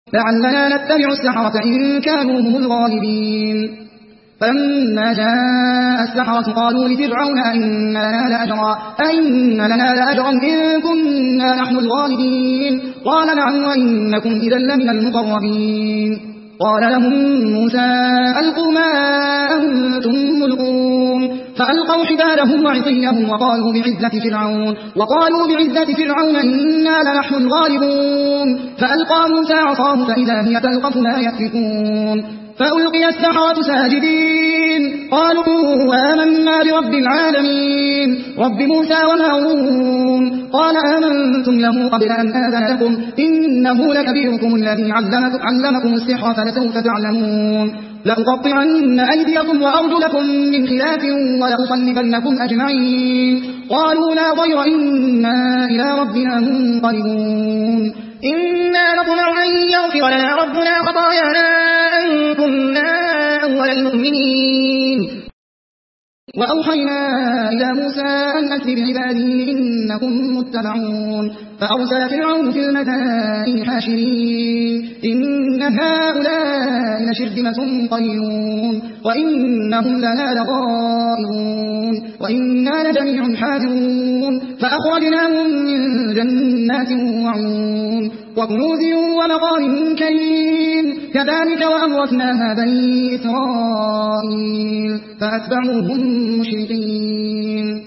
لعلنا نتبع السحرة إن كانوا هم الغالبين. فلما جاء السحرة قالوا لفرعون أئن لنا لأجرا إن كنا نحن الغالبين. قال نعم وإنكم إذا لمن المقربين. قال لهم موسى ألقوا ما أنتم ملقون. فألقوا حبالهم وعصيهم وقالوا بعزة فرعون إنا لنحن الغالبون. فألقى موسى عصاه فإذا هي تلقف ما يأفكون. فألقي السحرة ساجدين قالوا آمنا برب العالمين رب موسى وهارون. قال آمنتم له قبل أن آذن لكم إنه لكبيركم الذي علمكم السحر فلسوف تعلمون. لأقطعن أيديكم وأرجلكم من خلاف ولأصلبنكم أجمعين. قالوا لا ضير إنا إلى ربنا منقلبون. إنا نطمع أن يغفر لنا ربنا خطايانا أن كنا أول المؤمنين. وأوحينا إلى موسى أن أسر بعبادي إنكم متبعون. فأرسل فرعون في المدائن حاشرين إن هؤلاء لشرذمة قليلون وإنهم لنا لغائظون وإنا لجميع حاذرون. فأخرجناهم من جنات وعيون وكنوز ومقام كريم. كذلك وأورثناها بني إسرائيل فأتبعوهم مشرقين.